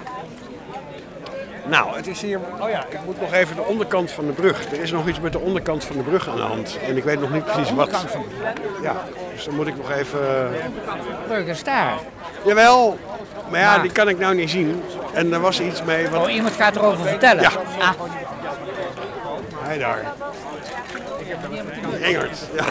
Nou, het is hier... Oh ja, ik moet nog even de onderkant van de brug. Er is nog iets met de onderkant van de brug aan de hand. En ik weet nog niet precies wat. Ja, dus dan moet ik nog even... Burgerstaar. Jawel, maar ja, die kan ik nou niet zien. En er was iets mee wat... Oh, iemand gaat erover vertellen? Ja. Ah. Hij daar. Engert, ja.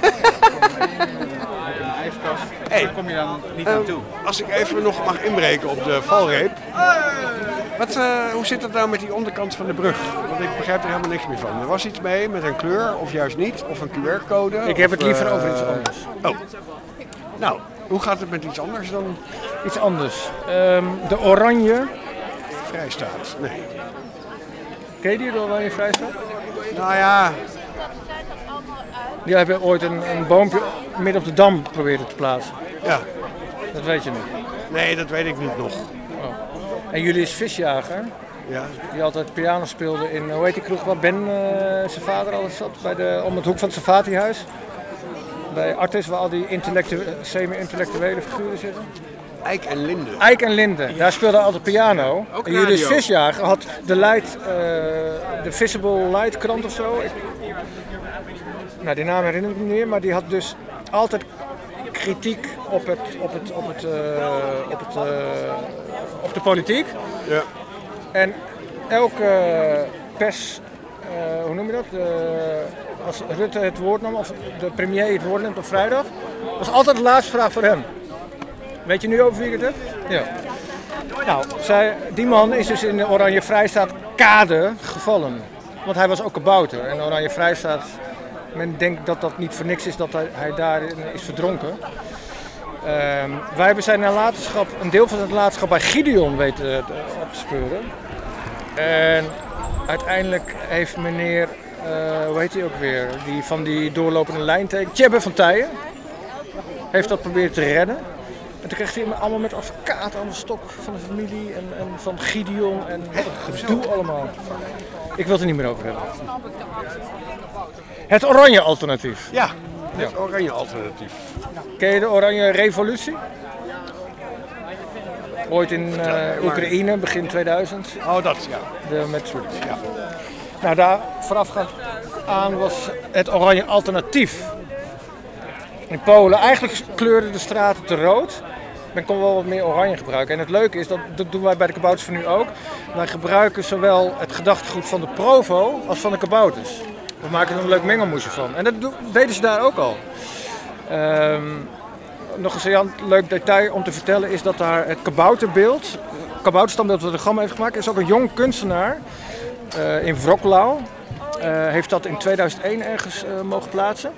Hey, daar kom je dan niet aan toe. Als ik even nog mag inbreken op de valreep. Hoe zit het nou met die onderkant van de brug? Want ik begrijp er helemaal niks meer van. Er was iets mee met een kleur, of juist niet, of een QR-code. Ik heb het liever over iets anders. Oh. Nou, hoe gaat het met iets anders dan? Iets anders. De Oranje. Vrijstaat, nee. Ken je die, de Oranje Vrijstaat? Nou ja. Die hebben ooit een boompje midden op de Dam proberen te plaatsen. Ja. Dat weet je niet. Nee, dat weet ik niet nog. Oh. En Julius Visjager, ja. Die altijd piano speelde in, hoe heet die kroeg waar Ben zijn vader altijd zat, om het hoek van het Savatihuis. Bij Artis, waar al die semi-intellectuele figuren zitten. Eik en Linde. Eik en Linde, daar speelde altijd piano. Ook en Julius Visjager had de Visible Light krant of zo. Nou, die naam herinner ik me niet meer, maar die had dus altijd kritiek op de politiek. Ja. En elke pers, hoe noem je dat? Als Rutte het woord nam, of de premier het woord neemt op vrijdag, was altijd de laatste vraag voor hem. Weet je nu over wie ik het heb? Ja. Nou, die man is dus in de Oranje Vrijstaat kade gevallen. Want hij was ook kabouter. En de Oranje Vrijstaat, men denkt dat dat niet voor niks is dat hij daarin is verdronken. Wij hebben zijn nalatenschap, een deel van het nalatenschap bij Gideon weten op te speuren. En uiteindelijk heeft meneer, hoe heet hij ook weer, die van die doorlopende lijnteken, Tjebbe van Tijen, heeft dat proberen te redden. En toen kreeg hij allemaal met advocaat aan de stok van de familie en van Gideon en wat een gedoe allemaal. Ik wil het er niet meer over hebben. Het Oranje Alternatief. Ja, het Oranje Alternatief. Ken je de Oranje Revolutie? Ooit in Oekraïne, begin 2000. Oh, dat, ja. Met ja. Nou, daar voorafgaand aan was het Oranje Alternatief. In Polen, eigenlijk kleurden de straten te rood. Men kon wel wat meer oranje gebruiken. En het leuke is, dat doen wij bij de kabouters van nu ook. Wij gebruiken zowel het gedachtegoed van de Provo als van de kabouters. We maken er een leuk mengelmoesje van. En dat deden ze daar ook al. Nog een leuk detail om te vertellen is dat daar het kabouterstandbeeld wat de Gam heeft gemaakt, is ook een jong kunstenaar in Wrocław. Heeft dat in 2001 ergens mogen plaatsen.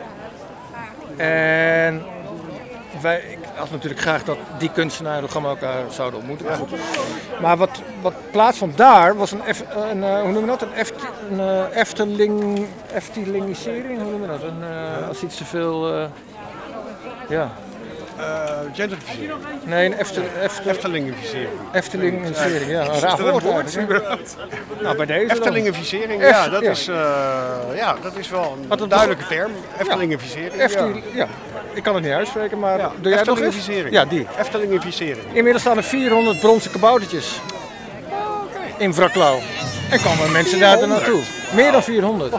En ik had natuurlijk graag dat die kunstenaar de Gam elkaar zouden ontmoeten. Maar wat plaatsvond daar was hoe noem je dat? Een Eftelingisering, hoe noem je dat? Als iets te veel, ja. Gentrificering. Nee, een Eftelingificering. Eftelingificering, ja. Een raar woord eigenlijk. Nou, bij deze Eftelingificering, ja, dat is wel een duidelijke term. Eftelingificering. Ja. Ik kan het niet uitspreken, maar ja. doe jij nog eens? Ja, die. Eftelingificering. Inmiddels staan er 400 bronzen kaboutertjes in Wrocław. En komen mensen daar naartoe. Meer dan 400.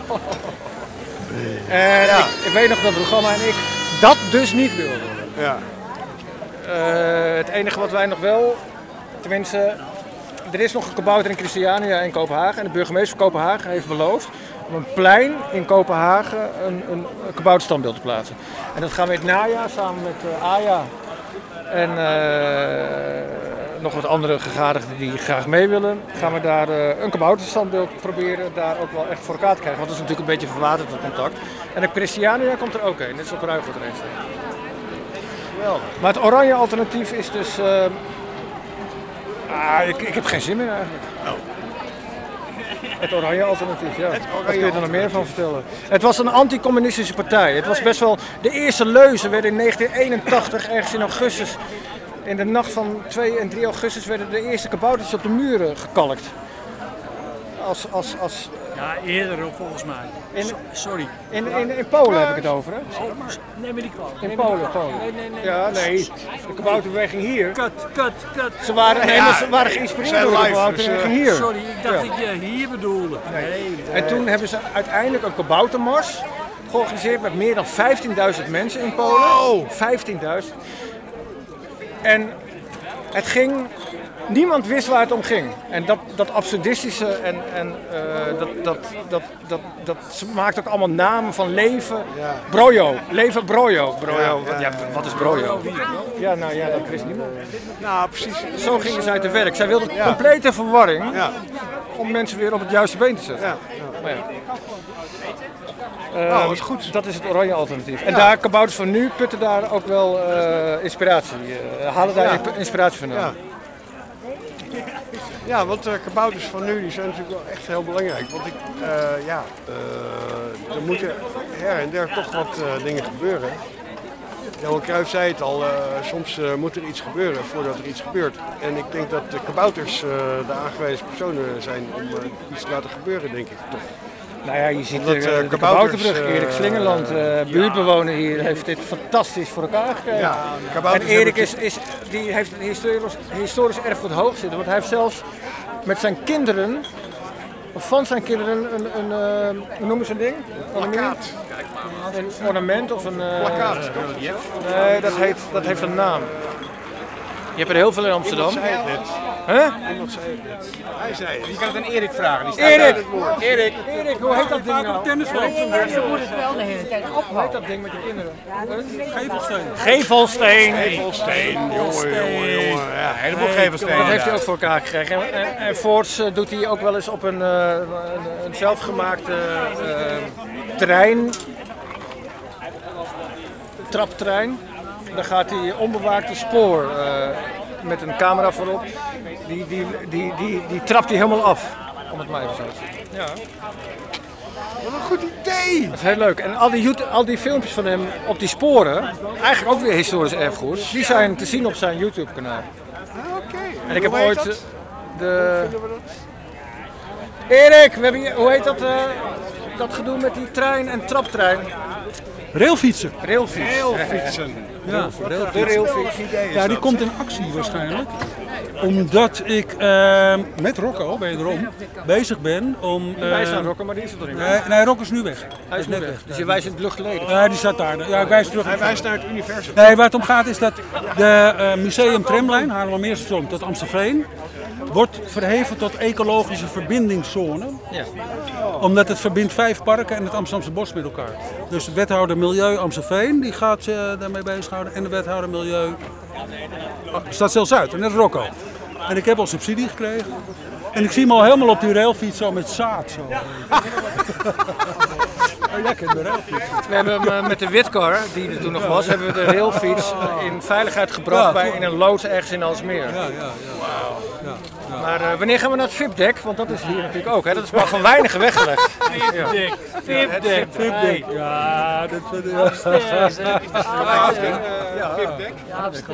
En ik weet nog dat Rugama en ik dat dus niet wilden. Ja. Het enige wat wij nog wel, tenminste, er is nog een kabouter in Christiania in Kopenhagen. En de burgemeester van Kopenhagen heeft beloofd om een plein in Kopenhagen een kabouterstandbeeld te plaatsen. En dat gaan we in het najaar samen met Aja en nog wat andere gegadigden die graag mee willen. Gaan we daar een kabouterstandbeeld proberen daar ook wel echt voor elkaar te krijgen. Want dat is natuurlijk een beetje verwaterd dat contact. En de Christiania komt er ook een, net zoals op Ruigoed er een staat. Maar het Oranje Alternatief is dus... ik heb geen zin meer eigenlijk. Oh. Het Oranje Alternatief, ja. Wat kun je er nog meer van vertellen? Het was een anti-communistische partij. Het was best wel... De eerste leuzen werden in 1981, ergens in augustus... In de nacht van 2 en 3 augustus werden de eerste kaboutertjes op de muren gekalkt. Als Ja, eerder ook volgens mij. Sorry. In Polen heb ik het over, hè? Neem me niet kwalijk. In Polen. Nee. Ja, nee. De kabouterbeweging hier. Kut. Ze waren geïnspireerd door de kabouterbeweging hier. Sorry, ik dacht dat je hier bedoelde. Nee. En toen hebben ze uiteindelijk een kaboutermars georganiseerd met meer dan 15.000 mensen in Polen. Wow. 15.000. En het ging... Niemand wist waar het om ging. En dat absurdistische en dat maakt ook allemaal namen van leven. Ja. Brojo. Leven brojo. Brojo. Ja. Wat is brojo? Ja, nou ja, dat wist niemand. Nou, precies. Zo gingen ze uit de werk. Zij wilden complete verwarring Ja. om mensen weer op het juiste been te zetten. Ja. Maar ja. Nou, dat is goed. Dat is het oranje alternatief. En daar kabouters van nu putten daar ook wel inspiratie. Halen daar inspiratie vandaan. Ja. Ja, want kabouters van nu die zijn natuurlijk wel echt heel belangrijk. Want er moeten her en der toch wat dingen gebeuren. Johan Cruijff zei het al, soms moet er iets gebeuren voordat er iets gebeurt. En ik denk dat de kabouters de aangewezen personen zijn om iets te laten gebeuren, denk ik toch. Nou ja, je ziet Omdat, de Kabouterbrug. Erik Slingerland, buurtbewoner hier, heeft dit fantastisch voor elkaar gekregen. Ja, en kabouters Erik hebben die heeft een historisch erfgoed hoog zitten. Want hij heeft zelfs met zijn kinderen, of van zijn kinderen, hoe noemen ze een ding? plakkaat. Een ornament of een... Plakkaat. Nee, dat heeft een naam. Je hebt er heel veel in Amsterdam. Iemand zei het net. Huh? Iemand zei het net. Hij zei het. Je kan het aan Erik vragen. Die staat Erik, hoe heet dat ding nou? Ze moet het wel de hele tijd Hoe heet ophouden. dat ding met je kinderen? Gevelsteen. Gevelsteen. Gevelsteen, jongen. Ja. een heleboel gevelstenen. Dat heeft hij ook voor elkaar gekregen. En voorts doet hij ook wel eens op een zelfgemaakte traptrein. Dan gaat hij onbewaakt een spoor met een camera voorop. Die trapt hij helemaal af. Om het maar even zo te zeggen. Ja. Wat een goed idee! Dat is heel leuk. En al die filmpjes van hem op die sporen, eigenlijk ook weer historisch erfgoed, die zijn te zien op zijn YouTube kanaal. Oké. En ik heb Hoe heet ooit dat? de... Vinden we dat? Erik, we hebben hier, hoe heet dat gedoe met die trein en traptrein? Railfietsen. Railfiets. Railfietsen. Ja, De railfiets. ja, die komt in actie waarschijnlijk. Omdat ik met Rocco, wederom, bezig ben om... Wij staan Rocco, maar die is er toch niet meer? Nee, Rocco is nu weg. Hij is net weg. Dus je wijst in het luchtleden. Ja, die staat daar. Ja, ik wijs terug. Hij wijst naar het universum. Nee, waar het om gaat is dat de museum tramlijn, Haarlemmermeerstation tot Amstelveen, wordt verheven tot ecologische verbindingszone. Ja. Omdat het verbindt 5 parken en het Amsterdamse bos met elkaar. Dus de wethouder Milieu Amstelveen die gaat daarmee bezighouden. En de wethouder Milieu Stadszeel Zuid, en dat is Rocco. En ik heb al subsidie gekregen. En ik zie hem al helemaal op die railfiets zo met zaad. Zo. Jij kent de railfiets. We hebben hem met de Witkar, die er toen nog was, hebben we de railfiets in veiligheid gebracht in een loods ergens in Alsmeer. Maar wanneer gaan we naar het VIP-dek? Want dat is hier natuurlijk ook. Hè? Dat is maar van weinigen weggelegd. VIP-dek. Ja, dat... VIP-deck.